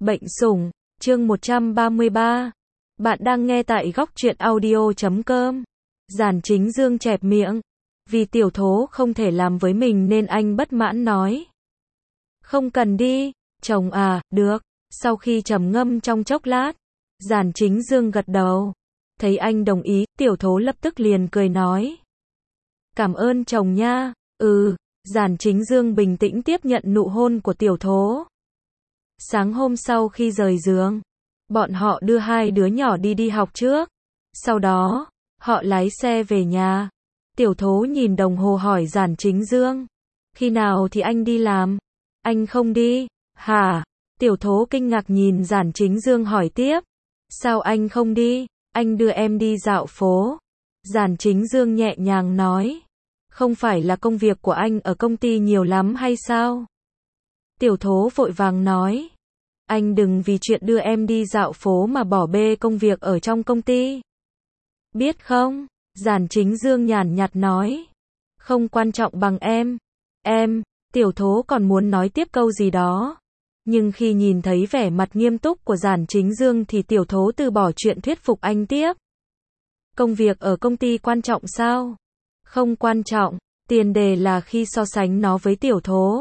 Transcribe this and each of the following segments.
Bệnh sủng, chương 133. Bạn đang nghe tại góc truyện audio.com. Giản Chính Dương chẹp miệng. Vì tiểu thố không thể làm với mình nên anh bất mãn nói. Không cần đi, chồng à, được. Sau khi trầm ngâm trong chốc lát, Giản Chính Dương gật đầu. Thấy anh đồng ý, tiểu thố lập tức liền cười nói. Cảm ơn chồng nha. Giản Chính Dương bình tĩnh tiếp nhận nụ hôn của tiểu thố. Sáng hôm sau khi rời giường, bọn họ đưa hai đứa nhỏ đi học trước. Sau đó, họ lái xe về nhà. Tiểu thố nhìn đồng hồ hỏi Giản Chính Dương. Khi nào thì anh đi làm? Anh không đi, hả? Tiểu thố kinh ngạc nhìn Giản Chính Dương hỏi tiếp. Sao anh không đi? Anh đưa em đi dạo phố. Giản Chính Dương nhẹ nhàng nói. Không phải là công việc của anh ở công ty nhiều lắm hay sao? Tiểu thố vội vàng nói. Anh đừng vì chuyện đưa em đi dạo phố mà bỏ bê công việc ở trong công ty. Biết không? Giản Chính Dương nhàn nhạt nói. Không quan trọng bằng em, tiểu thố còn muốn nói tiếp câu gì đó. Nhưng khi nhìn thấy vẻ mặt nghiêm túc của Giản Chính Dương thì tiểu thố từ bỏ chuyện thuyết phục anh tiếp. Công việc ở công ty quan trọng sao? Không quan trọng, tiền đề là khi so sánh nó với tiểu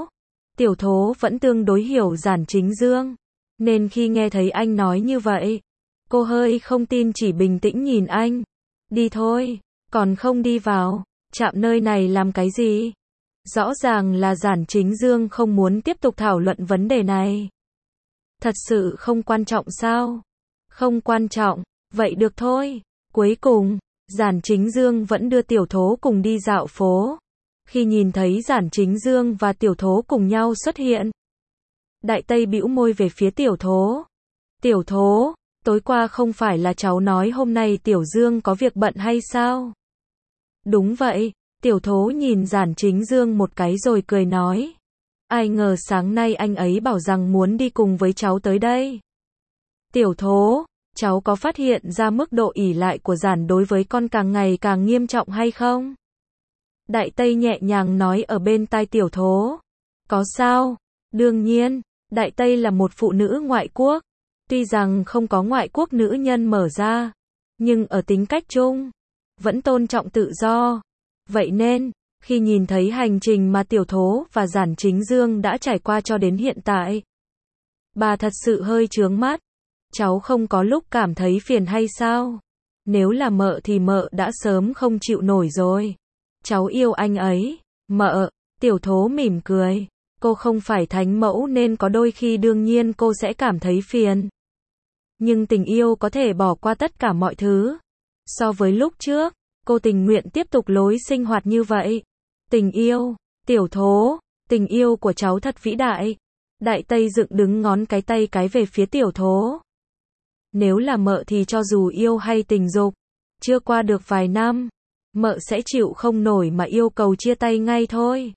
thố vẫn tương đối hiểu Giản Chính Dương. Nên khi nghe thấy anh nói như vậy, cô hơi không tin chỉ bình tĩnh nhìn anh. Đi thôi, còn không đi vào, chạm nơi này làm cái gì? Rõ ràng là Giản Chính Dương không muốn tiếp tục thảo luận vấn đề này. Thật sự không quan trọng sao? Không quan trọng, vậy được thôi. Cuối cùng, Giản Chính Dương vẫn đưa tiểu thố cùng đi dạo phố. Khi nhìn thấy Giản Chính Dương và tiểu thố cùng nhau xuất hiện, Đại Tây bĩu môi về phía tiểu thố. Tiểu thố, tối qua không phải là cháu nói hôm nay Tiểu Dương có việc bận hay sao? Đúng vậy, tiểu thố nhìn Giản Chính Dương một cái rồi cười nói. Ai ngờ sáng nay anh ấy bảo rằng muốn đi cùng với cháu tới đây. Tiểu thố, cháu có phát hiện ra mức độ ỷ lại của Giản đối với con càng ngày càng nghiêm trọng hay không? Đại Tây nhẹ nhàng nói ở bên tai tiểu thố. Có sao? Đương nhiên, Đại Tây là một phụ nữ ngoại quốc. Tuy rằng không có ngoại quốc nữ nhân mở ra, nhưng ở tính cách chung, vẫn tôn trọng tự do. Vậy nên, khi nhìn thấy hành trình mà tiểu thố và Giản Chính Dương đã trải qua cho đến hiện tại, bà thật sự hơi chướng mắt. Cháu không có lúc cảm thấy phiền hay sao? Nếu là mợ thì mợ đã sớm không chịu nổi rồi. Cháu yêu anh ấy. Mợ, tiểu thố mỉm cười. Cô không phải thánh mẫu nên có đôi khi đương nhiên cô sẽ cảm thấy phiền. Nhưng tình yêu có thể bỏ qua tất cả mọi thứ. So với lúc trước, cô tình nguyện tiếp tục lối sinh hoạt như vậy. Tình yêu, tiểu thố, tình yêu của cháu thật vĩ đại. Đại Tây dựng đứng ngón cái tay cái về phía tiểu thố. Nếu là mợ thì cho dù yêu hay tình dục, chưa qua được vài năm, mợ sẽ chịu không nổi mà yêu cầu chia tay ngay thôi.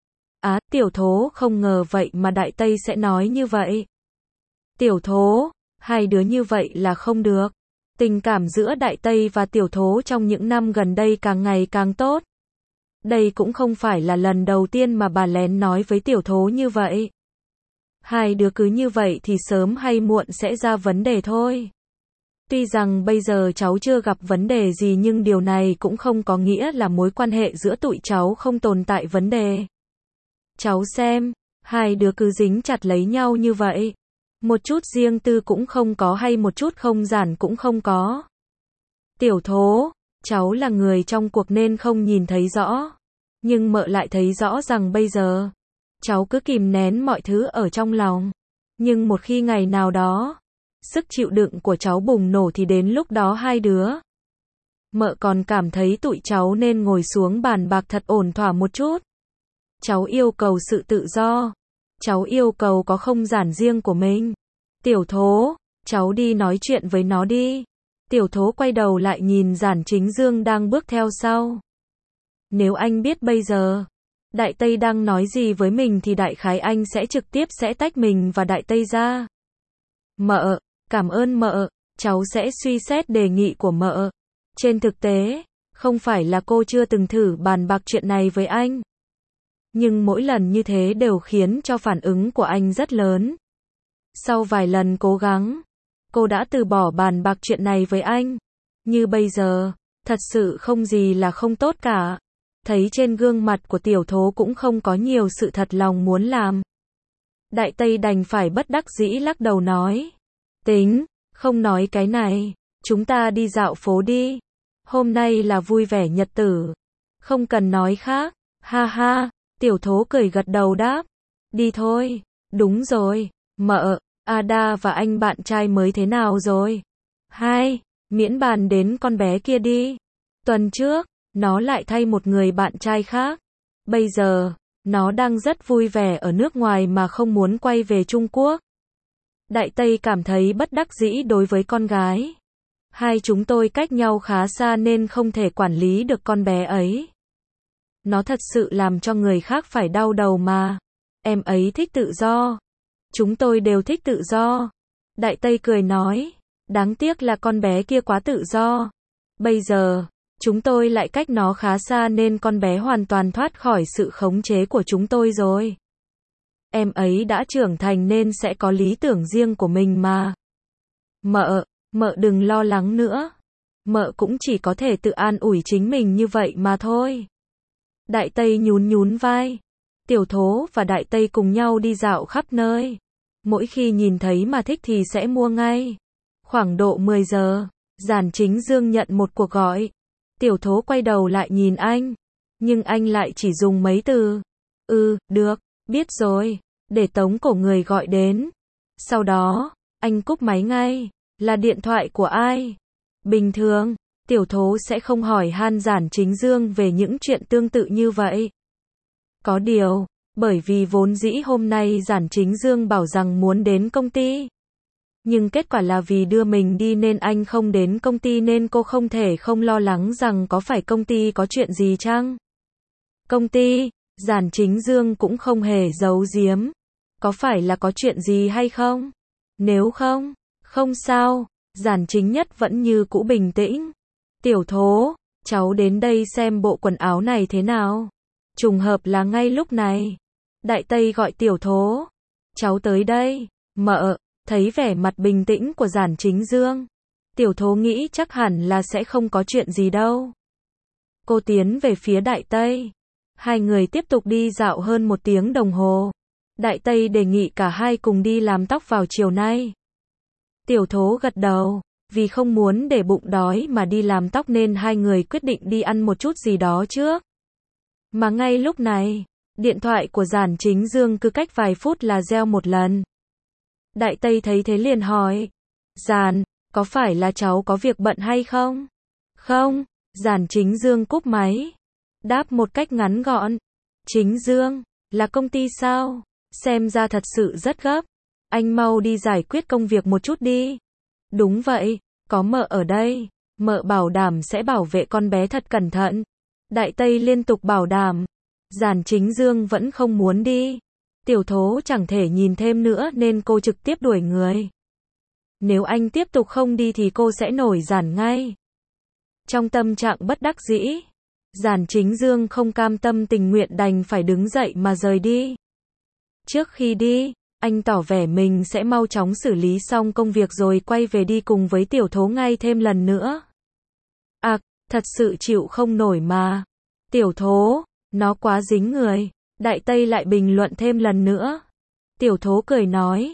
Tiểu thố không ngờ vậy mà Đại Tây sẽ nói như vậy. Tiểu thố, hai đứa như vậy là không được. Tình cảm giữa Đại Tây và tiểu thố trong những năm gần đây càng ngày càng tốt. Đây cũng không phải là lần đầu tiên mà bà lén nói với tiểu thố như vậy. Hai đứa cứ như vậy thì sớm hay muộn sẽ ra vấn đề thôi. Tuy rằng bây giờ cháu chưa gặp vấn đề gì nhưng điều này cũng không có nghĩa là mối quan hệ giữa tụi cháu không tồn tại vấn đề. Cháu xem, hai đứa cứ dính chặt lấy nhau như vậy. Một chút riêng tư cũng không có hay một chút không gian cũng không có. Tiểu thố, cháu là người trong cuộc nên không nhìn thấy rõ. Nhưng mợ lại thấy rõ rằng bây giờ, cháu cứ kìm nén mọi thứ ở trong lòng. Nhưng một khi ngày nào đó, sức chịu đựng của cháu bùng nổ thì đến lúc đó hai đứa. Mợ còn cảm thấy tụi cháu nên ngồi xuống bàn bạc thật ổn thỏa một chút. Cháu yêu cầu sự tự do. Cháu yêu cầu có không gian riêng của mình. Tiểu thố, cháu đi nói chuyện với nó đi. Tiểu thố quay đầu lại nhìn Giản Chính Dương đang bước theo sau. Nếu anh biết bây giờ, Đại Tây đang nói gì với mình thì đại khái anh sẽ trực tiếp sẽ tách mình và Đại Tây ra. Mợ, cảm ơn mợ, cháu sẽ suy xét đề nghị của mợ. Trên thực tế, không phải là cô chưa từng thử bàn bạc chuyện này với anh. Nhưng mỗi lần như thế đều khiến cho phản ứng của anh rất lớn. Sau vài lần cố gắng, cô đã từ bỏ bàn bạc chuyện này với anh. Như bây giờ, thật sự không gì là không tốt cả. Thấy trên gương mặt của tiểu thố cũng không có nhiều sự thật lòng muốn làm. Đại Tây đành phải bất đắc dĩ lắc đầu nói. Tính, không nói cái này, chúng ta đi dạo phố đi. Hôm nay là vui vẻ nhật tử. Không cần nói khác, ha ha, tiểu thố cười gật đầu đáp. Đi thôi, đúng rồi, mợ, Ada và anh bạn trai mới thế nào rồi? Hai, miễn bàn đến con bé kia đi. Tuần trước, nó lại thay một người bạn trai khác. Bây giờ, nó đang rất vui vẻ ở nước ngoài mà không muốn quay về Trung Quốc. Đại Tây cảm thấy bất đắc dĩ đối với con gái. Hai chúng tôi cách nhau khá xa nên không thể quản lý được con bé ấy. Nó thật sự làm cho người khác phải đau đầu mà. Em ấy thích tự do. Chúng tôi đều thích tự do. Đại Tây cười nói. Đáng tiếc là con bé kia quá tự do. Bây giờ, chúng tôi lại cách nó khá xa nên con bé hoàn toàn thoát khỏi sự khống chế của chúng tôi rồi. Em ấy đã trưởng thành nên sẽ có lý tưởng riêng của mình mà. Mợ đừng lo lắng nữa. Mợ cũng chỉ có thể tự an ủi chính mình như vậy mà thôi. Đại Tây nhún nhún vai. Tiểu thố và Đại Tây cùng nhau đi dạo khắp nơi. Mỗi khi nhìn thấy mà thích thì sẽ mua ngay. Khoảng độ 10 giờ, Giản Chính Dương nhận một cuộc gọi. Tiểu thố quay đầu lại nhìn anh. Nhưng anh lại chỉ dùng mấy từ. Được, biết rồi. Để tống cổ người gọi đến. Sau đó, anh cúp máy ngay. Là điện thoại của ai? Bình thường, tiểu thố sẽ không hỏi han Giản Chính Dương về những chuyện tương tự như vậy. Có điều, bởi vì vốn dĩ hôm nay Giản Chính Dương bảo rằng muốn đến công ty. Nhưng kết quả là vì đưa mình đi nên anh không đến công ty nên cô không thể không lo lắng rằng có phải công ty có chuyện gì chăng? Công ty, Giản Chính Dương cũng không hề giấu giếm. Có phải là có chuyện gì hay không? Nếu không sao, Giản Chính Nhất vẫn như cũ bình tĩnh. Tiểu thố, cháu đến đây xem bộ quần áo này thế nào. Trùng hợp là ngay lúc này. Đại Tây gọi tiểu thố. Cháu tới đây, mợ. Thấy vẻ mặt bình tĩnh của Giản Chính Dương. Tiểu thố nghĩ chắc hẳn là sẽ không có chuyện gì đâu. Cô tiến về phía Đại Tây. Hai người tiếp tục đi dạo hơn 1 tiếng đồng hồ. Đại Tây đề nghị cả hai cùng đi làm tóc vào chiều nay. Tiểu thố gật đầu. Vì không muốn để bụng đói mà đi làm tóc nên hai người quyết định đi ăn một chút gì đó trước. Mà ngay lúc này, điện thoại của Giản Chính Dương cứ cách vài phút là reo một lần. Đại Tây thấy thế liền hỏi. Giản, có phải là cháu có việc bận hay không? Không, Giản Chính Dương cúp máy. Đáp một cách ngắn gọn. Chính Dương, là công ty sao? Xem ra thật sự rất gấp. Anh mau đi giải quyết công việc một chút đi. Đúng vậy, có mợ ở đây. Mợ bảo đảm sẽ bảo vệ con bé thật cẩn thận. Đại Tây liên tục bảo đảm. Giản Chính Dương vẫn không muốn đi. Tiểu thố chẳng thể nhìn thêm nữa nên cô trực tiếp đuổi người. Nếu anh tiếp tục không đi thì cô sẽ nổi Giản ngay. Trong tâm trạng bất đắc dĩ, Giản Chính Dương không cam tâm tình nguyện đành phải đứng dậy mà rời đi. Trước khi đi, anh tỏ vẻ mình sẽ mau chóng xử lý xong công việc rồi quay về đi cùng với tiểu thố ngay thêm lần nữa. Thật sự chịu không nổi mà. Tiểu thố, nó quá dính người. Đại Tây lại bình luận thêm lần nữa. Tiểu thố cười nói.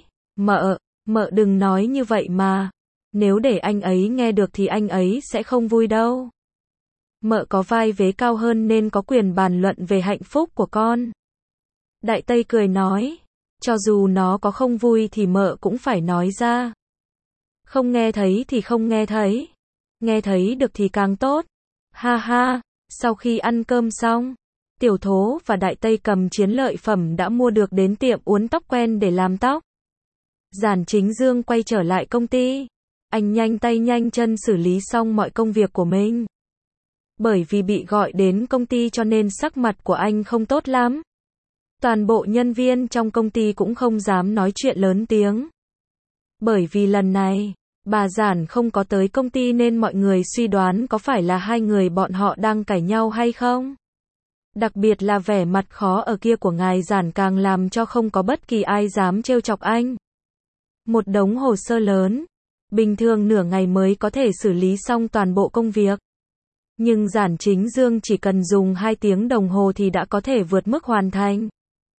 Mợ đừng nói như vậy mà. Nếu để anh ấy nghe được thì anh ấy sẽ không vui đâu. Mợ có vai vế cao hơn nên có quyền bàn luận về hạnh phúc của con. Đại Tây cười nói. Cho dù nó có không vui thì mợ cũng phải nói ra. Không nghe thấy thì không nghe thấy. Nghe thấy được thì càng tốt. Ha ha, sau khi ăn cơm xong, tiểu thố và Đại Tây cầm chiến lợi phẩm đã mua được đến tiệm uốn tóc quen để làm tóc. Giản Chính Dương quay trở lại công ty. Anh nhanh tay nhanh chân xử lý xong mọi công việc của mình. Bởi vì bị gọi đến công ty cho nên sắc mặt của anh không tốt lắm. Toàn bộ nhân viên trong công ty cũng không dám nói chuyện lớn tiếng. Bởi vì lần này, bà Giản không có tới công ty nên mọi người suy đoán có phải là hai người bọn họ đang cãi nhau hay không. Đặc biệt là vẻ mặt khó ở kia của ngài Giản càng làm cho không có bất kỳ ai dám trêu chọc anh. Một đống hồ sơ lớn. Bình thường nửa ngày mới có thể xử lý xong toàn bộ công việc. Nhưng Giản Chính Dương chỉ cần dùng 2 tiếng đồng hồ thì đã có thể vượt mức hoàn thành.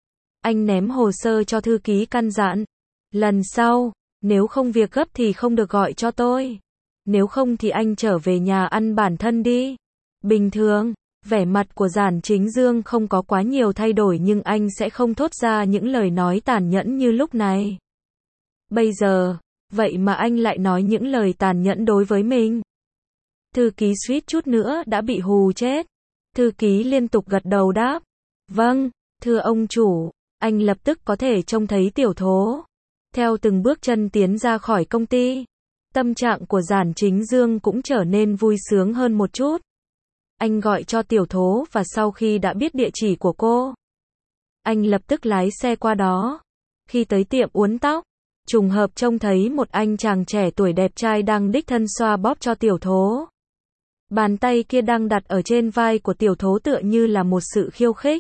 Anh ném hồ sơ cho thư ký căn dặn. Lần sau, nếu không việc gấp thì không được gọi cho tôi. Nếu không thì anh trở về nhà ăn bản thân đi. Bình thường, vẻ mặt của Giản Chính Dương không có quá nhiều thay đổi nhưng anh sẽ không thốt ra những lời nói tàn nhẫn như lúc này. Bây giờ, vậy mà anh lại nói những lời tàn nhẫn đối với mình. Thư ký suýt chút nữa đã bị hù chết. Thư ký liên tục gật đầu đáp. Vâng, thưa ông chủ, anh lập tức có thể trông thấy Tiểu Thố. Theo từng bước chân tiến ra khỏi công ty, tâm trạng của Giản Chính Dương cũng trở nên vui sướng hơn một chút. Anh gọi cho Tiểu Thố và sau khi đã biết địa chỉ của cô, anh lập tức lái xe qua đó. Khi tới tiệm uốn tóc, trùng hợp trông thấy một anh chàng trẻ tuổi đẹp trai đang đích thân xoa bóp cho Tiểu Thố. Bàn tay kia đang đặt ở trên vai của Tiểu Thố tựa như là một sự khiêu khích.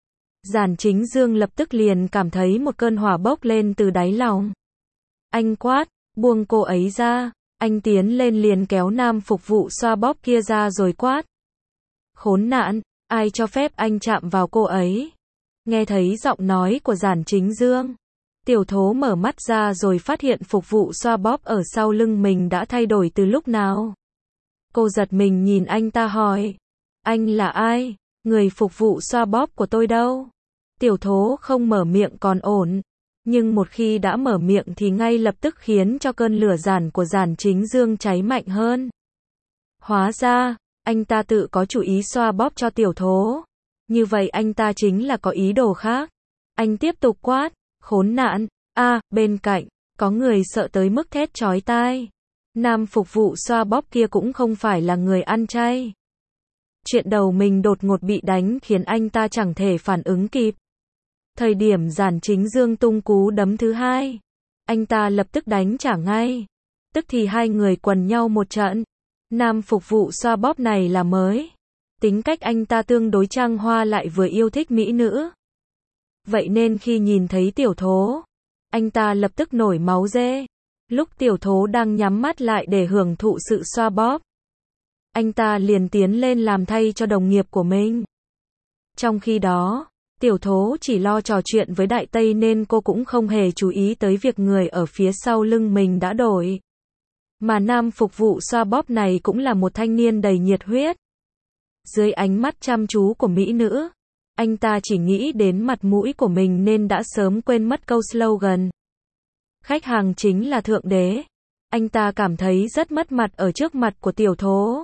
Giản Chính Dương lập tức liền cảm thấy một cơn hỏa bốc lên từ đáy lòng. Anh quát, buông cô ấy ra. Anh tiến lên liền kéo nam phục vụ xoa bóp kia ra rồi quát. Khốn nạn, ai cho phép anh chạm vào cô ấy? Nghe thấy giọng nói của Giản Chính Dương, Tiểu Thố mở mắt ra rồi phát hiện phục vụ xoa bóp ở sau lưng mình đã thay đổi từ lúc nào. Cô giật mình nhìn anh ta hỏi. Anh là ai? Người phục vụ xoa bóp của tôi đâu? Tiểu Thố không mở miệng còn ổn. Nhưng một khi đã mở miệng thì ngay lập tức khiến cho cơn lửa giản của Giản Chính Dương cháy mạnh hơn. Hóa ra, anh ta tự có chủ ý xoa bóp cho Tiểu Thố. Như vậy anh ta chính là có ý đồ khác. Anh tiếp tục quát, khốn nạn, bên cạnh, có người sợ tới mức thét chói tai. Nam phục vụ xoa bóp kia cũng không phải là người ăn chay. Chuyện đầu mình đột ngột bị đánh khiến anh ta chẳng thể phản ứng kịp. Thời điểm Giản Chính Dương tung cú đấm thứ hai, anh ta lập tức đánh trả ngay. Tức thì hai người quần nhau một trận. Nam phục vụ xoa bóp này là mới. Tính cách anh ta tương đối trăng hoa lại vừa yêu thích mỹ nữ. Vậy nên khi nhìn thấy Tiểu Thố, anh ta lập tức nổi máu dê. Lúc Tiểu Thố đang nhắm mắt lại để hưởng thụ sự xoa bóp, anh ta liền tiến lên làm thay cho đồng nghiệp của mình. Trong khi đó, Tiểu Thố chỉ lo trò chuyện với Đại Tây nên cô cũng không hề chú ý tới việc người ở phía sau lưng mình đã đổi. Mà nam phục vụ xoa bóp này cũng là một thanh niên đầy nhiệt huyết. Dưới ánh mắt chăm chú của mỹ nữ, anh ta chỉ nghĩ đến mặt mũi của mình nên đã sớm quên mất câu slogan. Khách hàng chính là thượng đế. Anh ta cảm thấy rất mất mặt ở trước mặt của Tiểu Thố.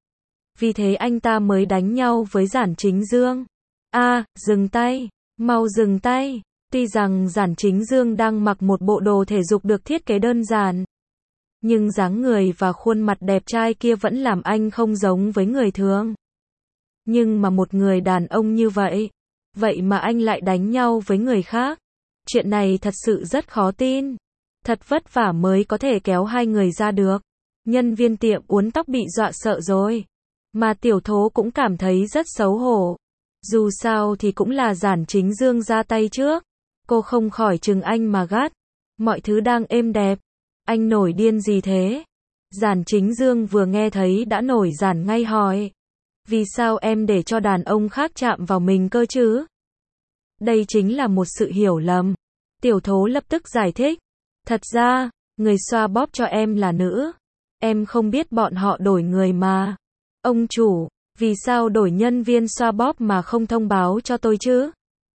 Vì thế anh ta mới đánh nhau với Giản Chính Dương. Dừng tay, mau dừng tay. Tuy rằng Giản Chính Dương đang mặc một bộ đồ thể dục được thiết kế đơn giản, nhưng dáng người và khuôn mặt đẹp trai kia vẫn làm anh không giống với người thường. Nhưng mà một người đàn ông như vậy, vậy mà anh lại đánh nhau với người khác. Chuyện này thật sự rất khó tin. Thật vất vả mới có thể kéo hai người ra được. Nhân viên tiệm uốn tóc bị dọa sợ rồi. Mà Tiểu Thố cũng cảm thấy rất xấu hổ. Dù sao thì cũng là Giản Chính Dương ra tay trước. Cô không khỏi chừng anh mà gắt. Mọi thứ đang êm đẹp. Anh nổi điên gì thế? Giản Chính Dương vừa nghe thấy đã nổi giản ngay hỏi. Vì sao em để cho đàn ông khác chạm vào mình cơ chứ? Đây chính là một sự hiểu lầm. Tiểu Thố lập tức giải thích. Thật ra, người xoa bóp cho em là nữ. Em không biết bọn họ đổi người mà. Ông chủ, vì sao đổi nhân viên xoa bóp mà không thông báo cho tôi chứ?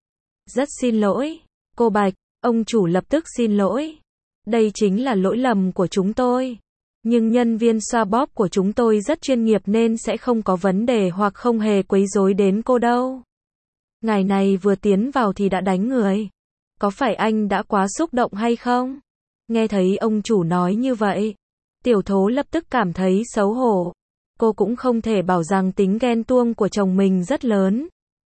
Rất xin lỗi, cô Bạch. Ông chủ lập tức xin lỗi. Đây chính là lỗi lầm của chúng tôi. Nhưng nhân viên xoa bóp của chúng tôi rất chuyên nghiệp nên sẽ không có vấn đề hoặc không hề quấy rối đến cô đâu. Ngài này vừa tiến vào thì đã đánh người. Có phải anh đã quá xúc động hay không? Nghe thấy ông chủ nói như vậy, Tiểu Thố lập tức cảm thấy xấu hổ. Cô cũng không thể bảo rằng tính ghen tuông của chồng mình rất lớn.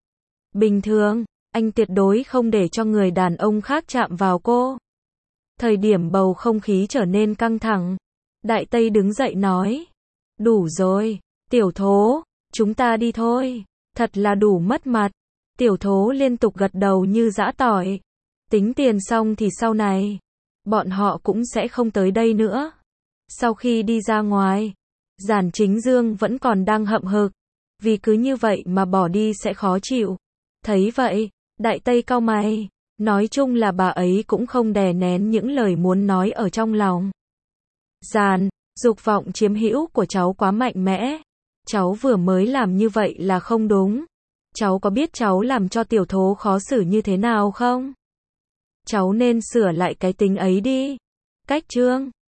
Bình thường, anh tuyệt đối không để cho người đàn ông khác chạm vào cô. Thời điểm bầu không khí trở nên căng thẳng, Đại Tây đứng dậy nói. Đủ rồi, Tiểu Thố, chúng ta đi thôi. Thật là đủ mất mặt. Tiểu Thố liên tục gật đầu như giã tỏi. Tính tiền xong thì sau này. bọn họ cũng sẽ không tới đây nữa. Sau khi đi ra ngoài, Giản Chính Dương vẫn còn đang hậm hực, vì cứ như vậy mà bỏ đi sẽ khó chịu. Thấy vậy, Đại Tây cau mày, nói chung là bà ấy cũng không đè nén những lời muốn nói ở trong lòng. Giản, dục vọng chiếm hữu của cháu quá mạnh mẽ. Cháu vừa mới làm như vậy là không đúng. Cháu có biết cháu làm cho tiểu thố khó xử như thế nào không? Cháu nên sửa lại cái tính ấy đi. Cách chương